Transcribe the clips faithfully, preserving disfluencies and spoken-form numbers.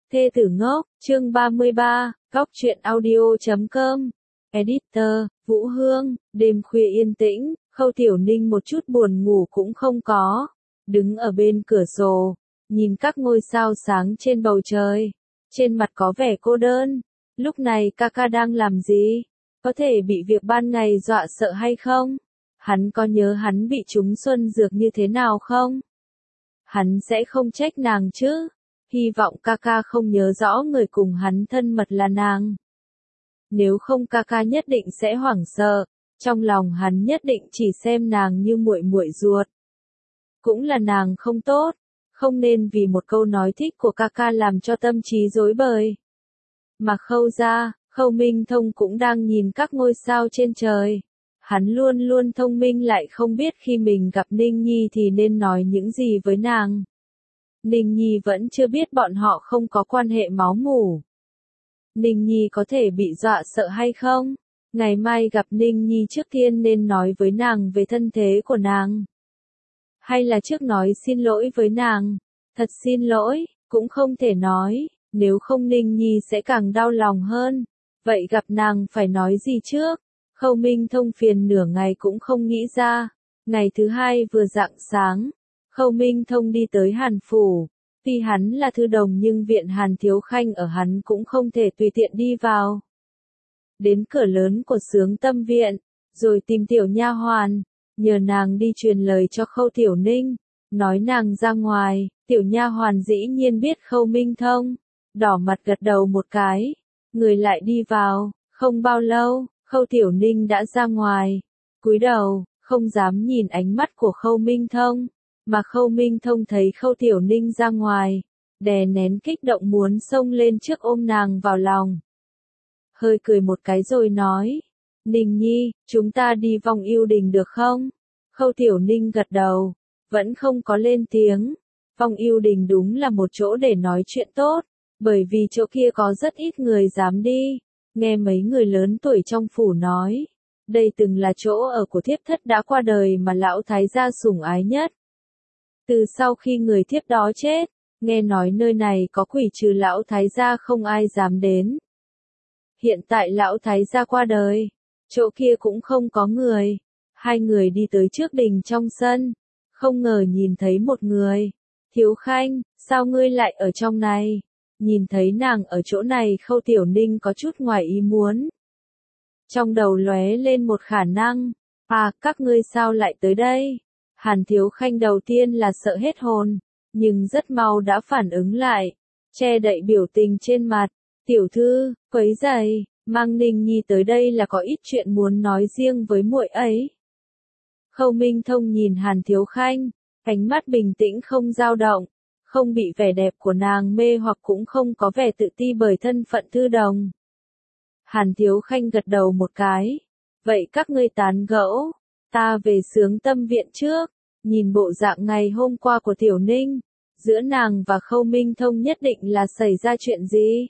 Thê tử ngốc, chương ba mươi ba, góc truyện audio chấm com. Editor, Vũ Hương, đêm khuya yên tĩnh, Khâu Tiểu Ninh một chút buồn ngủ cũng không có. Đứng ở bên cửa sổ, nhìn các ngôi sao sáng trên bầu trời. Trên mặt có vẻ cô đơn. Lúc này Kaka đang làm gì? Có thể bị việc ban ngày dọa sợ hay không? Hắn có nhớ hắn bị trúng xuân dược như thế nào không? Hắn sẽ không trách nàng chứ? Hy vọng Kaka không nhớ rõ người cùng hắn thân mật là nàng. Nếu không Kaka nhất định sẽ hoảng sợ, trong lòng hắn nhất định chỉ xem nàng như muội muội ruột. Cũng là nàng không tốt, không nên vì một câu nói thích của Kaka làm cho tâm trí rối bời. Mà Khâu gia, Khâu Minh Thông cũng đang nhìn các ngôi sao trên trời. Hắn luôn luôn thông minh lại không biết khi mình gặp Ninh Nhi thì nên nói những gì với nàng. Ninh Nhi vẫn chưa biết bọn họ không có quan hệ máu mủ. Ninh Nhi có thể bị dọa sợ hay không? Ngày mai gặp Ninh Nhi trước tiên nên nói với nàng về thân thế của nàng. Hay là trước nói xin lỗi với nàng? Thật xin lỗi, cũng không thể nói, nếu không Ninh Nhi sẽ càng đau lòng hơn. Vậy gặp nàng phải nói gì trước? Khâu Minh Thông phiền nửa ngày cũng không nghĩ ra. Ngày thứ hai vừa rạng sáng, Khâu Minh Thông đi tới Hàn Phủ. Tuy hắn là thư đồng nhưng viện Hàn Thiếu Khanh ở hắn cũng không thể tùy tiện đi vào. Đến cửa lớn của Sướng Tâm Viện, rồi tìm tiểu nha hoàn, nhờ nàng đi truyền lời cho Khâu Tiểu Ninh, nói nàng ra ngoài. Tiểu nha hoàn dĩ nhiên biết Khâu Minh Thông, đỏ mặt gật đầu một cái, người lại đi vào. Không bao lâu, Khâu Tiểu Ninh đã ra ngoài, cúi đầu, không dám nhìn ánh mắt của Khâu Minh Thông. Mà Khâu Minh Thông thấy Khâu Tiểu Ninh ra ngoài, đè nén kích động muốn xông lên trước ôm nàng vào lòng. Hơi cười một cái rồi nói, Ninh Nhi, chúng ta đi Vong Ưu Đình được không? Khâu Tiểu Ninh gật đầu, vẫn không có lên tiếng. Vong Ưu Đình đúng là một chỗ để nói chuyện tốt, bởi vì chỗ kia có rất ít người dám đi. Nghe mấy người lớn tuổi trong phủ nói, đây từng là chỗ ở của thiếp thất đã qua đời mà lão thái gia sủng ái nhất. Từ sau khi người thiếp đó chết, nghe nói nơi này có quỷ trừ lão thái gia không ai dám đến. Hiện tại lão thái gia qua đời, chỗ kia cũng không có người. Hai người đi tới trước đình trong sân, không ngờ nhìn thấy một người. Thiếu Khanh, sao ngươi lại ở trong này? Nhìn thấy nàng ở chỗ này Khâu Tiểu Ninh có chút ngoài ý muốn. Trong đầu lóe lên một khả năng, à, các ngươi sao lại tới đây? Hàn Thiếu Khanh đầu tiên là sợ hết hồn, nhưng rất mau đã phản ứng lại, che đậy biểu tình trên mặt. Tiểu thư, quấy rầy, mang Ninh Nhi tới đây là có ít chuyện muốn nói riêng với muội ấy. Khâu Minh Thông nhìn Hàn Thiếu Khanh, ánh mắt bình tĩnh không dao động, không bị vẻ đẹp của nàng mê hoặc cũng không có vẻ tự ti bởi thân phận thư đồng. Hàn Thiếu Khanh gật đầu một cái, vậy các ngươi tán gẫu, ta về Sướng Tâm Viện trước. Nhìn bộ dạng ngày hôm qua của Tiểu Ninh, giữa nàng và Khâu Minh Thông nhất định là xảy ra chuyện gì?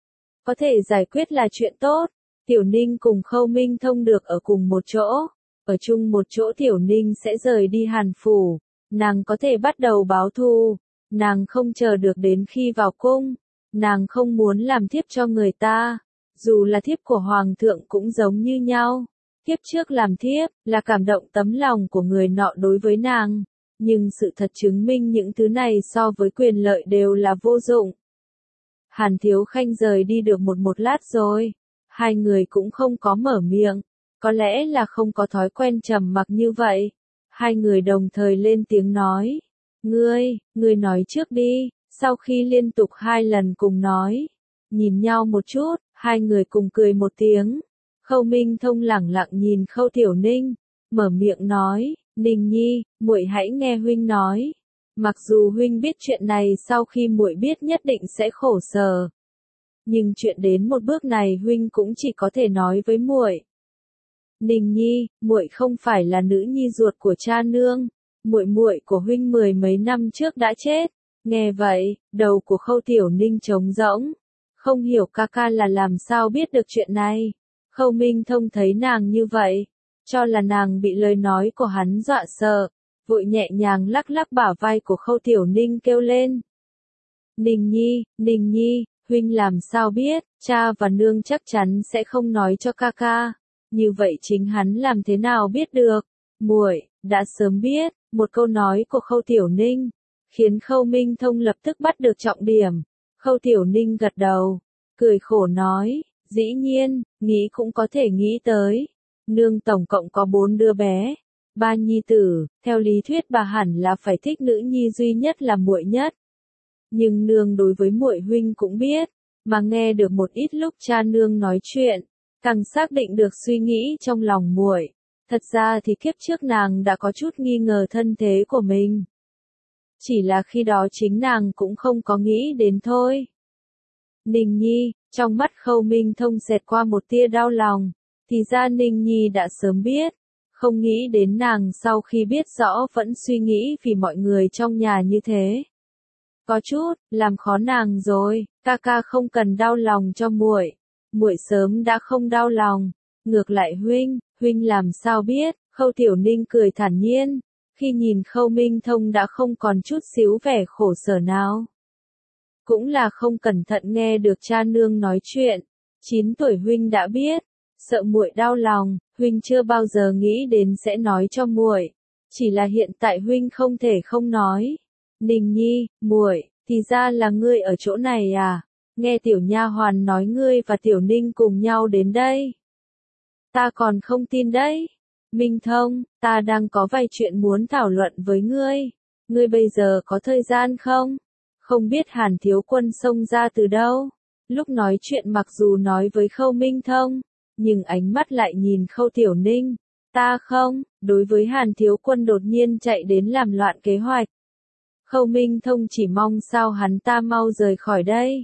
Có thể giải quyết là chuyện tốt. Tiểu Ninh cùng Khâu Minh Thông được ở cùng một chỗ, ở chung một chỗ Tiểu Ninh sẽ rời đi Hàn Phủ, nàng có thể bắt đầu báo thù, nàng không chờ được đến khi vào cung, nàng không muốn làm thiếp cho người ta, dù là thiếp của Hoàng thượng cũng giống như nhau. Thiếp trước làm thiếp, là cảm động tấm lòng của người nọ đối với nàng, nhưng sự thật chứng minh những thứ này so với quyền lợi đều là vô dụng. Hàn Thiếu Khanh rời đi được một một lát rồi, hai người cũng không có mở miệng, có lẽ là không có thói quen trầm mặc như vậy. Hai người đồng thời lên tiếng nói, ngươi, ngươi nói trước đi. Sau khi liên tục hai lần cùng nói, nhìn nhau một chút, hai người cùng cười một tiếng. Khâu Minh Thông lẳng lặng nhìn Khâu Tiểu Ninh, mở miệng nói, Ninh Nhi, muội hãy nghe huynh nói. Mặc dù huynh biết chuyện này sau khi muội biết nhất định sẽ khổ sở, nhưng chuyện đến một bước này huynh cũng chỉ có thể nói với muội. Ninh Nhi, muội không phải là nữ nhi ruột của cha nương, muội muội của huynh mười mấy năm trước đã chết. Nghe vậy, đầu của Khâu Tiểu Ninh trống rỗng, không hiểu Kaka là làm sao biết được chuyện này. Khâu Minh Thông thấy nàng như vậy, cho là nàng bị lời nói của hắn dọa sợ, vội nhẹ nhàng lắc lắc bả vai của Khâu Tiểu Ninh kêu lên. Ninh Nhi, Ninh Nhi, huynh làm sao biết, cha và nương chắc chắn sẽ không nói cho ca ca. Như vậy chính hắn làm thế nào biết được? Muội đã sớm biết, một câu nói của Khâu Tiểu Ninh, khiến Khâu Minh Thông lập tức bắt được trọng điểm. Khâu Tiểu Ninh gật đầu, cười khổ nói, dĩ nhiên, nghĩ cũng có thể nghĩ tới. Nương tổng cộng có bốn đứa bé, ba nhi tử, theo lý thuyết bà hẳn là phải thích nữ nhi duy nhất là muội nhất. Nhưng nương đối với muội huynh cũng biết, mà nghe được một ít lúc cha nương nói chuyện, càng xác định được suy nghĩ trong lòng muội. Thật ra thì kiếp trước nàng đã có chút nghi ngờ thân thế của mình. Chỉ là khi đó chính nàng cũng không có nghĩ đến thôi. Ninh Nhi, trong mắt Khâu Minh Thông xẹt qua một tia đau lòng, thì ra Ninh Nhi đã sớm biết, không nghĩ đến nàng sau khi biết rõ vẫn suy nghĩ vì mọi người trong nhà như thế. Có chút, làm khó nàng rồi, ca ca không cần đau lòng cho muội, muội sớm đã không đau lòng, ngược lại huynh, huynh làm sao biết, Khâu Tiểu Ninh cười thản nhiên, khi nhìn Khâu Minh Thông đã không còn chút xíu vẻ khổ sở nào. Cũng là không cẩn thận nghe được cha nương nói chuyện, chín tuổi huynh đã biết, sợ muội đau lòng, huynh chưa bao giờ nghĩ đến sẽ nói cho muội, chỉ là hiện tại huynh không thể không nói. Ninh Nhi, muội, thì ra là ngươi ở chỗ này à? Nghe tiểu nha hoàn nói ngươi và Tiểu Ninh cùng nhau đến đây. Ta còn không tin đấy. Minh Thông, ta đang có vài chuyện muốn thảo luận với ngươi. Ngươi bây giờ có thời gian không? Không biết Hàn Thiếu Quân xông ra từ đâu. Lúc nói chuyện mặc dù nói với Khâu Minh Thông, nhưng ánh mắt lại nhìn Khâu Tiểu Ninh. Ta không, đối với Hàn Thiếu Quân đột nhiên chạy đến làm loạn kế hoạch. Khâu Minh Thông chỉ mong sao hắn ta mau rời khỏi đây.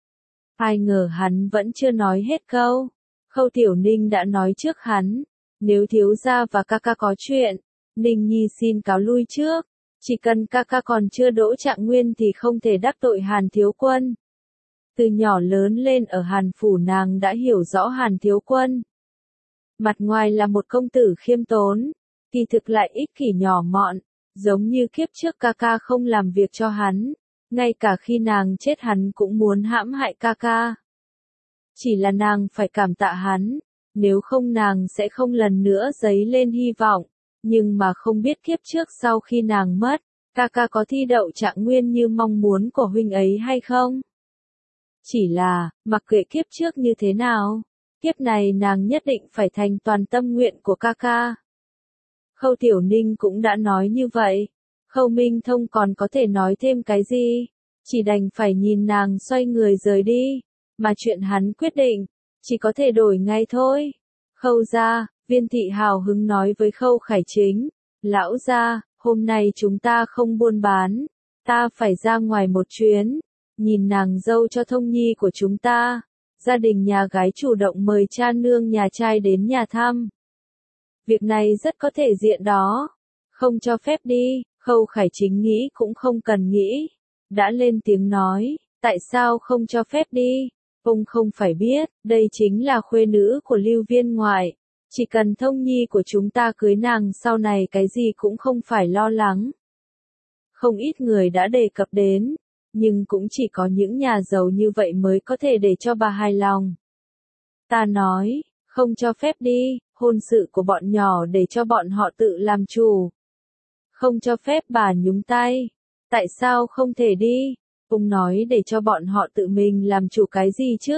Ai ngờ hắn vẫn chưa nói hết câu. Khâu Tiểu Ninh đã nói trước hắn, nếu thiếu gia và ca ca có chuyện, Ninh Nhi xin cáo lui trước, chỉ cần ca ca còn chưa đỗ trạng nguyên thì không thể đắc tội Hàn Thiếu Quân. Từ nhỏ lớn lên ở Hàn Phủ nàng đã hiểu rõ Hàn Thiếu Quân. Mặt ngoài là một công tử khiêm tốn, kỳ thực lại ích kỷ nhỏ mọn, giống như kiếp trước ca ca không làm việc cho hắn, ngay cả khi nàng chết hắn cũng muốn hãm hại ca ca. Chỉ là nàng phải cảm tạ hắn, nếu không nàng sẽ không lần nữa dấy lên hy vọng, nhưng mà không biết kiếp trước sau khi nàng mất, ca ca có thi đậu trạng nguyên như mong muốn của huynh ấy hay không? Chỉ là, mặc kệ kiếp trước như thế nào, kiếp này nàng nhất định phải thành toàn tâm nguyện của ca ca. Khâu Tiểu Ninh cũng đã nói như vậy, Khâu Minh Thông còn có thể nói thêm cái gì, chỉ đành phải nhìn nàng xoay người rời đi, mà chuyện hắn quyết định, chỉ có thể đổi ngay thôi. Khâu gia, Viên Thị hào hứng nói với Khâu Khải Chính, lão gia, hôm nay chúng ta không buôn bán, ta phải ra ngoài một chuyến, nhìn nàng dâu cho Thông Nhi của chúng ta. Gia đình nhà gái chủ động mời cha nương nhà trai đến nhà thăm. Việc này rất có thể diện đó, không cho phép đi. Khâu Khải Chính nghĩ cũng không cần nghĩ, đã lên tiếng nói, tại sao không cho phép đi? Ông không phải biết, đây chính là khuê nữ của Lưu Viên ngoại, chỉ cần Thông Nhi của chúng ta cưới nàng sau này cái gì cũng không phải lo lắng. Không ít người đã đề cập đến, nhưng cũng chỉ có những nhà giàu như vậy mới có thể để cho bà hài lòng. Ta nói, không cho phép đi, hôn sự của bọn nhỏ để cho bọn họ tự làm chủ. Không cho phép bà nhúng tay. Tại sao không thể đi? Ông nói để cho bọn họ tự mình làm chủ cái gì chứ?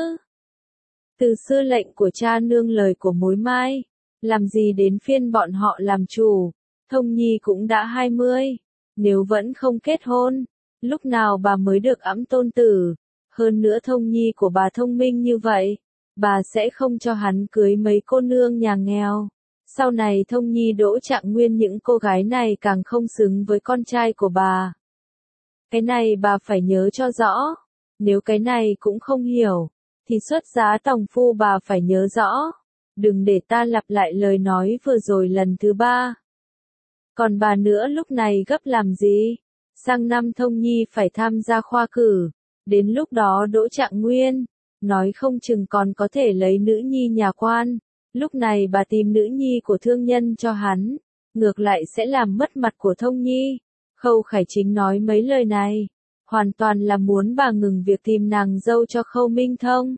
Từ xưa lệnh của cha nương lời của mối mai, làm gì đến phiên bọn họ làm chủ? Thông Nhi cũng đã hai mươi, nếu vẫn không kết hôn, lúc nào bà mới được ẵm tôn tử? Hơn nữa Thông Nhi của bà thông minh như vậy, bà sẽ không cho hắn cưới mấy cô nương nhà nghèo. Sau này Thông Nhi đỗ trạng nguyên những cô gái này càng không xứng với con trai của bà. Cái này bà phải nhớ cho rõ. Nếu cái này cũng không hiểu, thì xuất giá tòng phu bà phải nhớ rõ. Đừng để ta lặp lại lời nói vừa rồi lần thứ ba. Còn bà nữa lúc này gấp làm gì? Sang năm Thông Nhi phải tham gia khoa cử. Đến lúc đó đỗ trạng nguyên, nói không chừng còn có thể lấy nữ nhi nhà quan. Lúc này bà tìm nữ nhi của thương nhân cho hắn, ngược lại sẽ làm mất mặt của Thông Nhi. Khâu Khải Chính nói mấy lời này, hoàn toàn là muốn bà ngừng việc tìm nàng dâu cho Khâu Minh Thông.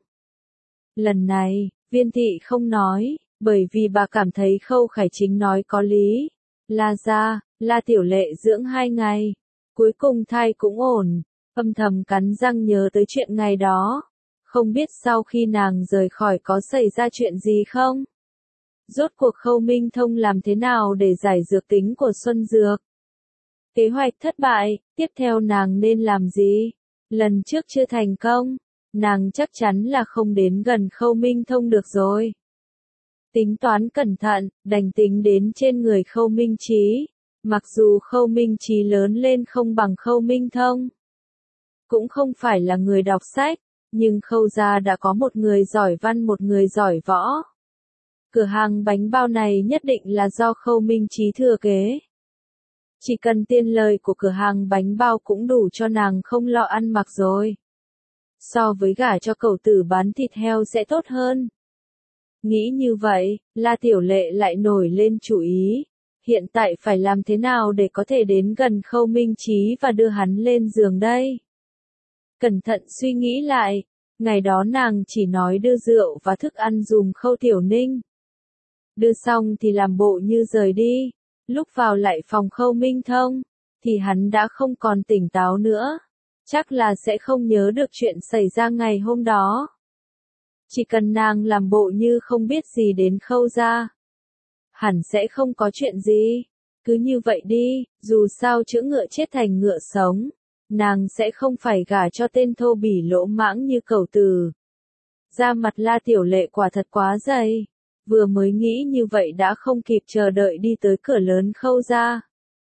Lần này, Viên Thị không nói, bởi vì bà cảm thấy Khâu Khải Chính nói có lý. La ra, La Tiểu Lệ dưỡng hai ngày, cuối cùng thai cũng ổn, âm thầm cắn răng nhớ tới chuyện ngày đó. Không biết sau khi nàng rời khỏi có xảy ra chuyện gì không? Rốt cuộc Khâu Minh Thông làm thế nào để giải dược tính của Xuân Dược? Kế hoạch thất bại, tiếp theo nàng nên làm gì? Lần trước chưa thành công, nàng chắc chắn là không đến gần Khâu Minh Thông được rồi. Tính toán cẩn thận, đành tính đến trên người Khâu Minh Chí. Mặc dù Khâu Minh Chí lớn lên không bằng Khâu Minh Thông, cũng không phải là người đọc sách, nhưng Khâu gia đã có một người giỏi văn một người giỏi võ. Cửa hàng bánh bao này nhất định là do Khâu Minh Chí thừa kế. Chỉ cần tiền lời của cửa hàng bánh bao cũng đủ cho nàng không lo ăn mặc rồi. So với gả cho cẩu tử bán thịt heo sẽ tốt hơn. Nghĩ như vậy, La Tiểu Lệ lại nổi lên chủ ý. Hiện tại phải làm thế nào để có thể đến gần Khâu Minh Chí và đưa hắn lên giường đây? Cẩn thận suy nghĩ lại, ngày đó nàng chỉ nói đưa rượu và thức ăn dùm Khâu Tiểu Ninh. Đưa xong thì làm bộ như rời đi, lúc vào lại phòng Khâu Minh Thông, thì hắn đã không còn tỉnh táo nữa. Chắc là sẽ không nhớ được chuyện xảy ra ngày hôm đó. Chỉ cần nàng làm bộ như không biết gì đến Khâu gia, hẳn sẽ không có chuyện gì. Cứ như vậy đi, dù sao chữa ngựa chết thành ngựa sống, nàng sẽ không phải gả cho tên thô bỉ lỗ mãng như cẩu tử. Da mặt La Tiểu Lệ quả thật quá dày. Vừa mới nghĩ như vậy đã không kịp chờ đợi đi tới cửa lớn Khâu gia.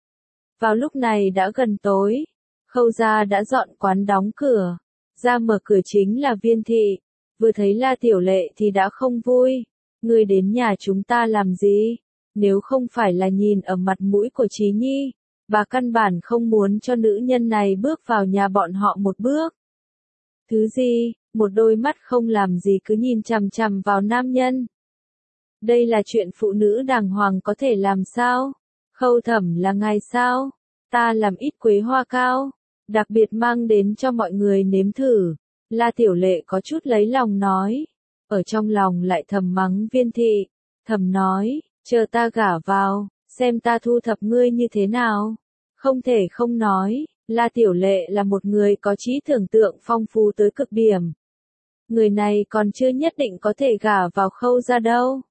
Vào lúc này đã gần tối, Khâu gia đã dọn quán đóng cửa. Ra mở cửa chính là Viên Thị, vừa thấy La Tiểu Lệ thì đã không vui. Ngươi đến nhà chúng ta làm gì? Nếu không phải là nhìn ở mặt mũi của Chí Nhi, bà căn bản không muốn cho nữ nhân này bước vào nhà bọn họ một bước. Thứ gì, một đôi mắt không làm gì cứ nhìn chằm chằm vào nam nhân. Đây là chuyện phụ nữ đàng hoàng có thể làm sao? Khâu Thẩm là ngài sao? Ta làm ít quế hoa cao, đặc biệt mang đến cho mọi người nếm thử. La Tiểu Lệ có chút lấy lòng nói, ở trong lòng lại thầm mắng Viên Thị, thầm nói, chờ ta gả vào, xem ta thu thập ngươi như thế nào. Không thể không nói, La Tiểu Lệ là một người có trí tưởng tượng phong phú tới cực điểm. Người này còn chưa nhất định có thể gả vào Khâu gia đâu.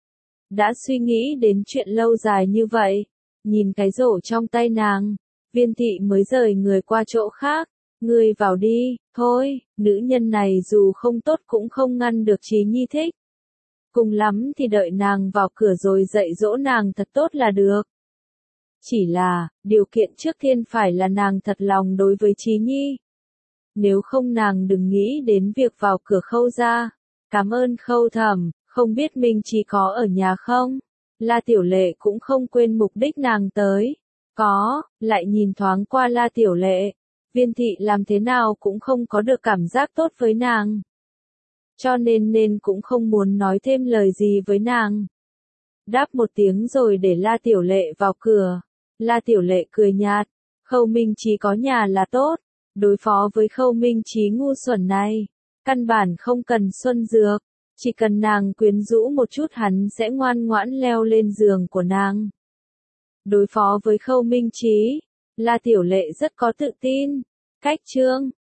Đã suy nghĩ đến chuyện lâu dài như vậy, nhìn cái rổ trong tay nàng, Viên Thị mới rời người qua chỗ khác. Ngươi vào đi, thôi, nữ nhân này dù không tốt cũng không ngăn được Chí Nhi thích. Cùng lắm thì đợi nàng vào cửa rồi dạy dỗ nàng thật tốt là được. Chỉ là, điều kiện trước tiên phải là nàng thật lòng đối với Chí Nhi. Nếu không nàng đừng nghĩ đến việc vào cửa Khâu gia. Cảm ơn Khâu Thẩm, không biết Minh Chí có ở nhà không? La Tiểu Lệ cũng không quên mục đích nàng tới. Có, lại nhìn thoáng qua La Tiểu Lệ. Viên Thị làm thế nào cũng không có được cảm giác tốt với nàng. Cho nên nên cũng không muốn nói thêm lời gì với nàng. Đáp một tiếng rồi để La Tiểu Lệ vào cửa. La Tiểu Lệ cười nhạt, Khâu Minh Chí có nhà là tốt. Đối phó với Khâu Minh Chí ngu xuẩn này, căn bản không cần Xuân Dược. Chỉ cần nàng quyến rũ một chút hắn sẽ ngoan ngoãn leo lên giường của nàng. Đối phó với Khâu Minh Chí, La Tiểu Lệ rất có tự tin. Cách chương